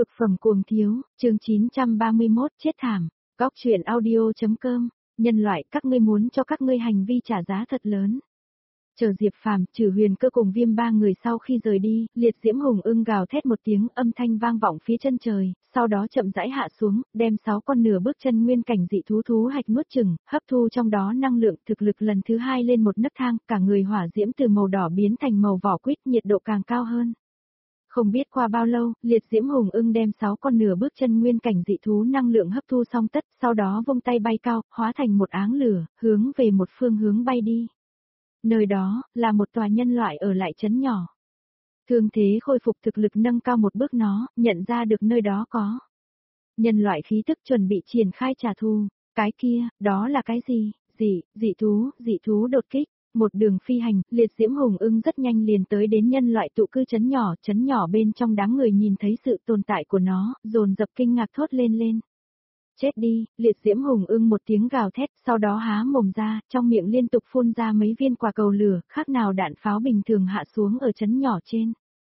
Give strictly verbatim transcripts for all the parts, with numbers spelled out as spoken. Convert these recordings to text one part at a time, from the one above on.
Cực phẩm cuồng thiếu, chương chín trăm ba mươi mốt chết thảm, góc truyện audio.com, nhân loại các ngươi muốn cho các ngươi hành vi trả giá thật lớn. Chờ Diệp Phàm, Trử Huyền Cơ cùng Viêm ba người sau khi rời đi, liệt diễm hùng ưng gào thét một tiếng âm thanh vang vọng phía chân trời, sau đó chậm rãi hạ xuống, đem sáu con nửa bước chân nguyên cảnh dị thú thú hạch nuốt chửng, hấp thu trong đó năng lượng thực lực lần thứ hai lên một nấc thang, cả người hỏa diễm từ màu đỏ biến thành màu vỏ quýt, nhiệt độ càng cao hơn. Không biết qua bao lâu, liệt diễm hùng ưng đem sáu con nửa bước chân nguyên cảnh dị thú năng lượng hấp thu xong tất, sau đó vung tay bay cao, hóa thành một áng lửa, hướng về một phương hướng bay đi. Nơi đó, là một tòa nhân loại ở lại trấn nhỏ. Thương thế khôi phục thực lực nâng cao một bước nó, nhận ra được nơi đó có. Nhân loại khí tức chuẩn bị triển khai trả thù, cái kia, đó là cái gì, dị, dị thú, dị thú đột kích. Một đường phi hành, liệt diễm hùng ưng rất nhanh liền tới đến nhân loại tụ cư trấn nhỏ, trấn nhỏ bên trong đám người nhìn thấy sự tồn tại của nó, dồn dập kinh ngạc thốt lên lên. Chết đi, liệt diễm hùng ưng một tiếng gào thét, sau đó há mồm ra, trong miệng liên tục phun ra mấy viên quả cầu lửa, khác nào đạn pháo bình thường hạ xuống ở trấn nhỏ trên.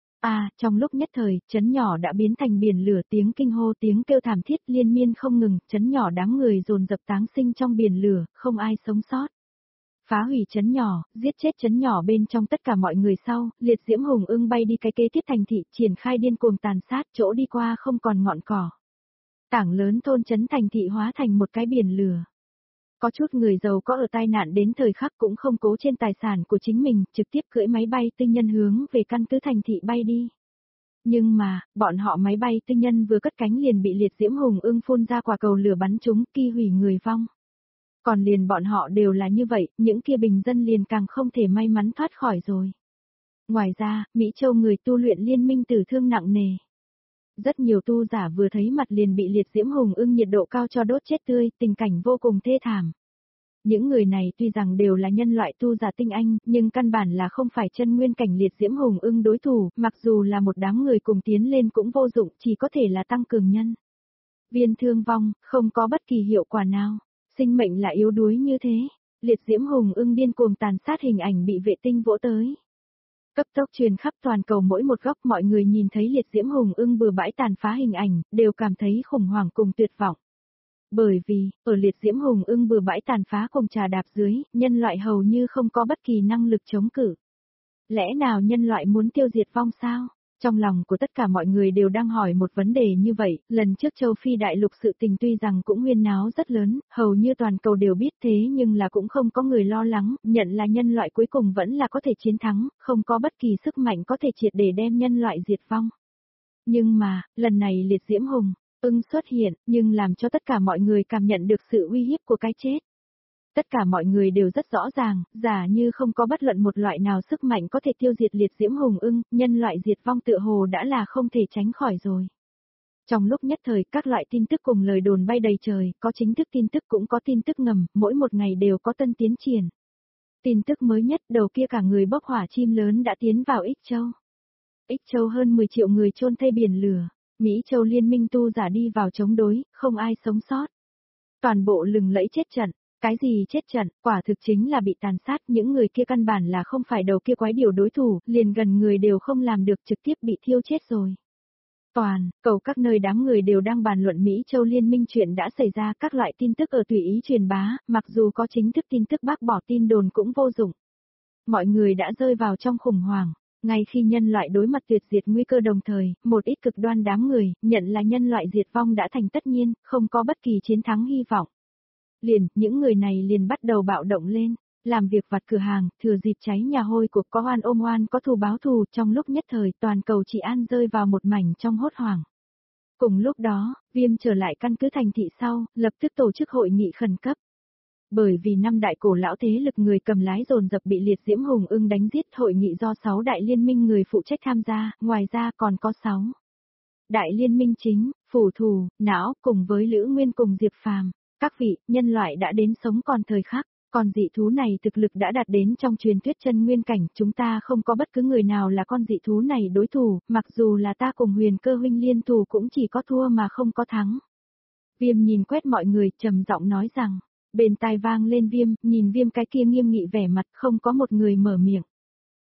À, trong lúc nhất thời, trấn nhỏ đã biến thành biển lửa, tiếng kinh hô tiếng kêu thảm thiết liên miên không ngừng, trấn nhỏ đám người dồn dập táng sinh trong biển lửa, không ai sống sót. Phá hủy trấn nhỏ, giết chết trấn nhỏ bên trong tất cả mọi người sau, liệt diễm hùng ưng bay đi cái kế tiếp thành thị, triển khai điên cuồng tàn sát, chỗ đi qua không còn ngọn cỏ. Tảng lớn thôn trấn thành thị hóa thành một cái biển lửa. Có chút người giàu có ở tai nạn đến thời khắc cũng không cố trên tài sản của chính mình, trực tiếp cưỡi máy bay tư nhân hướng về căn cứ thành thị bay đi. Nhưng mà, bọn họ máy bay tư nhân vừa cất cánh liền bị liệt diễm hùng ưng phun ra quả cầu lửa bắn trúng, ki hủy người vong. Còn liền bọn họ đều là như vậy, những kia bình dân liền càng không thể may mắn thoát khỏi rồi. Ngoài ra, Mỹ Châu người tu luyện liên minh tử thương nặng nề. Rất nhiều tu giả vừa thấy mặt liền bị liệt diễm hùng ưng nhiệt độ cao cho đốt chết tươi, tình cảnh vô cùng thê thảm. Những người này tuy rằng đều là nhân loại tu giả tinh anh, nhưng căn bản là không phải chân nguyên cảnh liệt diễm hùng ưng đối thủ, mặc dù là một đám người cùng tiến lên cũng vô dụng, chỉ có thể là tăng cường nhân. Viên thương vong, không có bất kỳ hiệu quả nào. Sinh mệnh là yếu đuối như thế, liệt diễm hùng ưng điên cuồng tàn sát hình ảnh bị vệ tinh vỗ tới. Cấp tốc truyền khắp toàn cầu mỗi một góc, mọi người nhìn thấy liệt diễm hùng ưng bừa bãi tàn phá hình ảnh, đều cảm thấy khủng hoảng cùng tuyệt vọng. Bởi vì, ở liệt diễm hùng ưng bừa bãi tàn phá cùng trà đạp dưới, nhân loại hầu như không có bất kỳ năng lực chống cự. Lẽ nào nhân loại muốn tiêu diệt vong sao? Trong lòng của tất cả mọi người đều đang hỏi một vấn đề như vậy, lần trước châu Phi đại lục sự tình tuy rằng cũng huyên náo rất lớn, hầu như toàn cầu đều biết thế nhưng là cũng không có người lo lắng, nhận là nhân loại cuối cùng vẫn là có thể chiến thắng, không có bất kỳ sức mạnh có thể triệt để đem nhân loại diệt vong. Nhưng mà, lần này liệt diễm hùng ưng xuất hiện, nhưng làm cho tất cả mọi người cảm nhận được sự uy hiếp của cái chết. Tất cả mọi người đều rất rõ ràng, giả như không có bất luận một loại nào sức mạnh có thể tiêu diệt liệt diễm hùng ưng, nhân loại diệt vong tựa hồ đã là không thể tránh khỏi rồi. Trong lúc nhất thời, các loại tin tức cùng lời đồn bay đầy trời, có chính thức tin tức cũng có tin tức ngầm, mỗi một ngày đều có tân tiến triển. Tin tức mới nhất, đầu kia cả người bốc hỏa chim lớn đã tiến vào Ích Châu. Ích Châu hơn mười triệu người chôn thay biển lửa, Mỹ Châu liên minh tu giả đi vào chống đối, không ai sống sót. Toàn bộ lừng lẫy chết trận. Cái gì chết trận, quả thực chính là bị tàn sát, những người kia căn bản là không phải đầu kia quái điều đối thủ, liền gần người đều không làm được, trực tiếp bị thiêu chết rồi. Toàn, cầu các nơi đám người đều đang bàn luận Mỹ Châu liên minh chuyện đã xảy ra, các loại tin tức ở tùy ý truyền bá, mặc dù có chính thức tin tức bác bỏ tin đồn cũng vô dụng. Mọi người đã rơi vào trong khủng hoảng, ngay khi nhân loại đối mặt tuyệt diệt nguy cơ đồng thời, một ít cực đoan đám người, nhận là nhân loại diệt vong đã thành tất nhiên, không có bất kỳ chiến thắng hy vọng. Liền, những người này liền bắt đầu bạo động lên, làm việc vặt cửa hàng, thừa dịp cháy nhà hôi cuộc có oan ôm oan có thù báo thù, trong lúc nhất thời toàn cầu trị an rơi vào một mảnh trong hốt hoảng. Cùng lúc đó, Viêm trở lại căn cứ thành thị sau, lập tức tổ chức hội nghị khẩn cấp. Bởi vì năm đại cổ lão thế lực người cầm lái dồn dập bị liệt diễm hùng ưng đánh giết, hội nghị do sáu đại liên minh người phụ trách tham gia, ngoài ra còn có sáu đại liên minh chính, Phủ Thù, Não cùng với Lữ Nguyên cùng Diệp Phàm. Các vị, nhân loại đã đến sống còn thời khắc, con dị thú này thực lực đã đạt đến trong truyền thuyết chân nguyên cảnh, chúng ta không có bất cứ người nào là con dị thú này đối thủ, mặc dù là ta cùng Huyền Cơ huynh liên thủ cũng chỉ có thua mà không có thắng. Viêm nhìn quét mọi người, trầm giọng nói rằng, bên tai vang lên Viêm, nhìn Viêm cái kia nghiêm nghị vẻ mặt, không có một người mở miệng.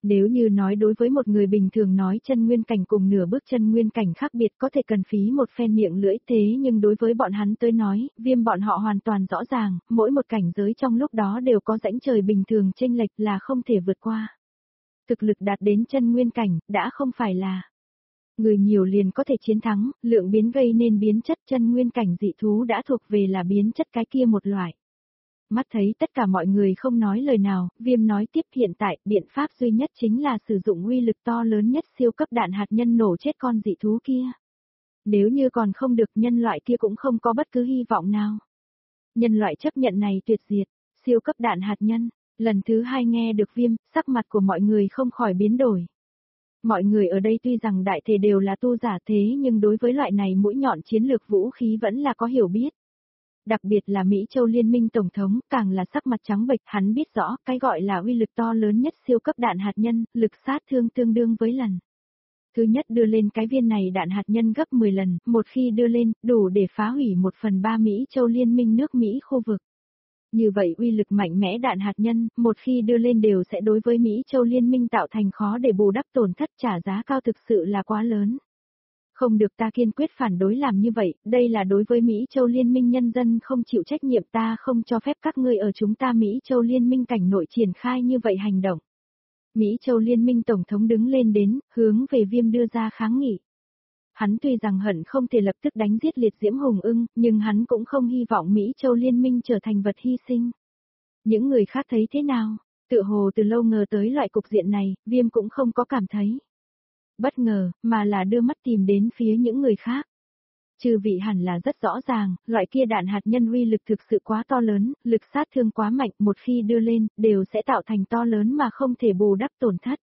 Nếu như nói đối với một người bình thường nói chân nguyên cảnh cùng nửa bước chân nguyên cảnh khác biệt có thể cần phí một phen miệng lưỡi, thế nhưng đối với bọn hắn tới nói, Viêm bọn họ hoàn toàn rõ ràng, mỗi một cảnh giới trong lúc đó đều có rãnh trời bình thường chênh lệch là không thể vượt qua. Thực lực đạt đến chân nguyên cảnh, đã không phải là người nhiều liền có thể chiến thắng, lượng biến gây nên biến chất, chân nguyên cảnh dị thú đã thuộc về là biến chất cái kia một loại. Mắt thấy tất cả mọi người không nói lời nào, Viêm nói tiếp, hiện tại, biện pháp duy nhất chính là sử dụng uy lực to lớn nhất siêu cấp đạn hạt nhân nổ chết con dị thú kia. Nếu như còn không được, nhân loại kia cũng không có bất cứ hy vọng nào. Nhân loại chấp nhận này tuyệt diệt, siêu cấp đạn hạt nhân, lần thứ hai nghe được Viêm, sắc mặt của mọi người không khỏi biến đổi. Mọi người ở đây tuy rằng đại thể đều là tu giả thế nhưng đối với loại này mũi nhọn chiến lược vũ khí vẫn là có hiểu biết. Đặc biệt là Mỹ Châu Liên minh Tổng thống, càng là sắc mặt trắng bệch, hắn biết rõ, cái gọi là uy lực to lớn nhất siêu cấp đạn hạt nhân, lực sát thương tương đương với lần. Thứ nhất đưa lên cái viên này đạn hạt nhân gấp mười lần, một khi đưa lên, đủ để phá hủy một phần ba Mỹ Châu Liên minh nước Mỹ khu vực. Như vậy uy lực mạnh mẽ đạn hạt nhân, một khi đưa lên đều sẽ đối với Mỹ Châu Liên minh tạo thành khó để bù đắp tổn thất, trả giá cao thực sự là quá lớn. Không được, ta kiên quyết phản đối làm như vậy, đây là đối với Mỹ Châu Liên minh nhân dân không chịu trách nhiệm, ta không cho phép các ngươi ở chúng ta Mỹ Châu Liên minh cảnh nội triển khai như vậy hành động. Mỹ Châu Liên minh Tổng thống đứng lên đến, hướng về Viêm đưa ra kháng nghị. Hắn tuy rằng hận không thể lập tức đánh giết liệt diễm hùng ưng, nhưng hắn cũng không hy vọng Mỹ Châu Liên minh trở thành vật hy sinh. Những người khác thấy thế nào? Tự hồ từ lâu ngờ tới loại cục diện này, Viêm cũng không có cảm thấy bất ngờ, mà là đưa mắt tìm đến phía những người khác. Chư vị hẳn là rất rõ ràng, loại kia đạn hạt nhân uy lực thực sự quá to lớn, lực sát thương quá mạnh, một khi đưa lên, đều sẽ tạo thành to lớn mà không thể bù đắp tổn thất.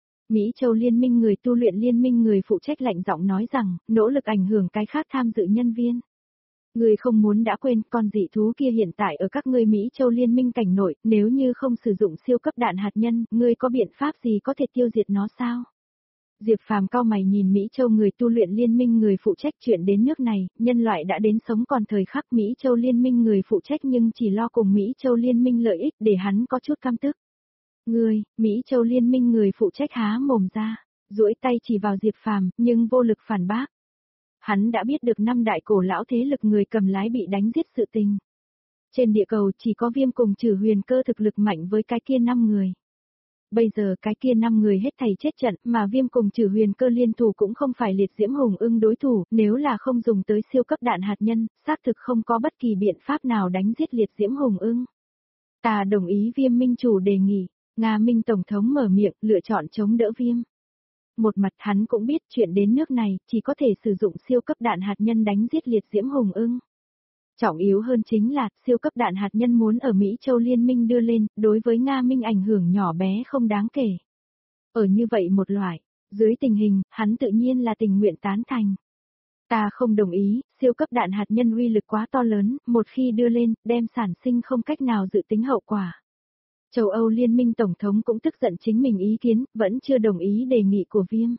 Mỹ Châu Liên minh người tu luyện liên minh người phụ trách lạnh giọng nói rằng, nỗ lực ảnh hưởng cái khác tham dự nhân viên. Người không muốn đã quên, con dị thú kia hiện tại ở các ngươi Mỹ Châu Liên minh cảnh nội, nếu như không sử dụng siêu cấp đạn hạt nhân, ngươi có biện pháp gì có thể tiêu diệt nó sao? Diệp Phàm cau mày nhìn Mỹ Châu người tu luyện liên minh người phụ trách, chuyện đến nước này, nhân loại đã đến sống còn thời khắc, Mỹ Châu Liên minh người phụ trách nhưng chỉ lo cùng Mỹ Châu Liên minh lợi ích, để hắn có chút căm tức. Ngươi, Mỹ Châu Liên minh người phụ trách há mồm ra, duỗi tay chỉ vào Diệp Phàm, nhưng vô lực phản bác. Hắn đã biết được năm đại cổ lão thế lực người cầm lái bị đánh giết sự tình. Trên địa cầu chỉ có Viêm cùng Trử Huyền Cơ thực lực mạnh với cái kia năm người. Bây giờ cái kia năm người hết thảy chết trận, mà Viêm cùng Trử Huyền Cơ liên thủ cũng không phải liệt diễm hùng ưng đối thủ, nếu là không dùng tới siêu cấp đạn hạt nhân, xác thực không có bất kỳ biện pháp nào đánh giết liệt diễm hùng ưng. Ta đồng ý Viêm minh chủ đề nghị, Nga Minh Tổng thống mở miệng, lựa chọn chống đỡ Viêm. Một mặt hắn cũng biết chuyện đến nước này, chỉ có thể sử dụng siêu cấp đạn hạt nhân đánh giết liệt diễm hùng ưng. Trọng yếu hơn chính là, siêu cấp đạn hạt nhân muốn ở Mỹ Châu Liên minh đưa lên, đối với Nga Minh ảnh hưởng nhỏ bé không đáng kể. Ở như vậy một loại, dưới tình hình, hắn tự nhiên là tình nguyện tán thành. Ta không đồng ý, siêu cấp đạn hạt nhân uy lực quá to lớn, một khi đưa lên, đem sản sinh không cách nào dự tính hậu quả. Châu Âu Liên minh Tổng thống cũng tức giận chính mình ý kiến, vẫn chưa đồng ý đề nghị của Viêm.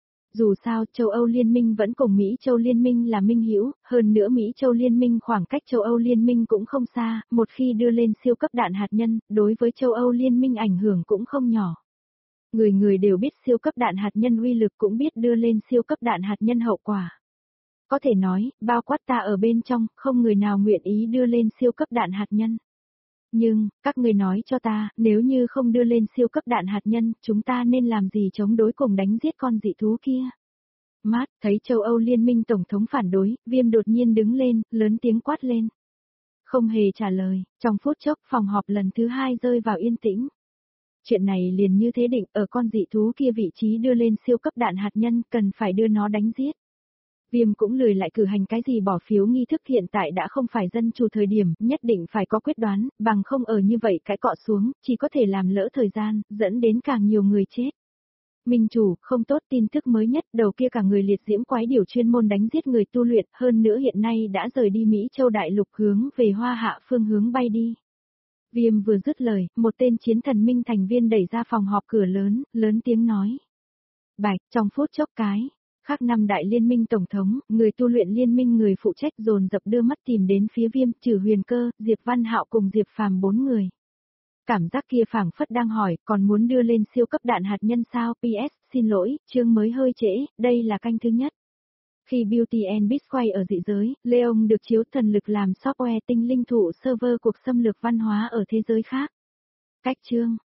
Dù sao, châu Âu Liên minh vẫn cùng Mỹ Châu Liên minh là minh hữu, hơn nữa Mỹ Châu Liên minh khoảng cách châu Âu Liên minh cũng không xa, một khi đưa lên siêu cấp đạn hạt nhân, đối với châu Âu Liên minh ảnh hưởng cũng không nhỏ. Người người đều biết siêu cấp đạn hạt nhân uy lực, cũng biết đưa lên siêu cấp đạn hạt nhân hậu quả. Có thể nói, bao quát ta ở bên trong, không người nào nguyện ý đưa lên siêu cấp đạn hạt nhân. Nhưng, các người nói cho ta, nếu như không đưa lên siêu cấp đạn hạt nhân, chúng ta nên làm gì chống đối cùng đánh giết con dị thú kia? Mát, thấy châu Âu Liên minh Tổng thống phản đối, Viêm đột nhiên đứng lên, lớn tiếng quát lên. Không hề trả lời, trong phút chốc phòng họp lần thứ hai rơi vào yên tĩnh. Chuyện này liền như thế định, ở con dị thú kia vị trí đưa lên siêu cấp đạn hạt nhân, cần phải đưa nó đánh giết. Viêm cũng lười lại cử hành cái gì bỏ phiếu nghi thức, hiện tại đã không phải dân chủ thời điểm, nhất định phải có quyết đoán, bằng không ở như vậy cái cọ xuống, chỉ có thể làm lỡ thời gian, dẫn đến càng nhiều người chết. Minh chủ, không tốt, tin tức mới nhất, đầu kia cả người liệt diễm quái điều chuyên môn đánh giết người tu luyện, hơn nữa hiện nay đã rời đi Mỹ Châu Đại Lục hướng về Hoa Hạ phương hướng bay đi. Viêm vừa dứt lời, một tên chiến thần minh thành viên đẩy ra phòng họp cửa lớn, lớn tiếng nói. Bạch, trong phút chốc cái. Khác năm đại liên minh tổng thống, người tu luyện liên minh người phụ trách dồn dập đưa mắt tìm đến phía Viêm, Trử Huyền Cơ, Diệp Văn Hạo cùng Diệp Phàm bốn người. Cảm giác kia phảng phất đang hỏi, còn muốn đưa lên siêu cấp đạn hạt nhân sao? pê ét, xin lỗi, chương mới hơi trễ, đây là canh thứ nhất. Khi Beauty and Beast quay ở dị giới, Leon được chiếu thần lực làm software tinh linh thụ server cuộc xâm lược văn hóa ở thế giới khác. Cách chương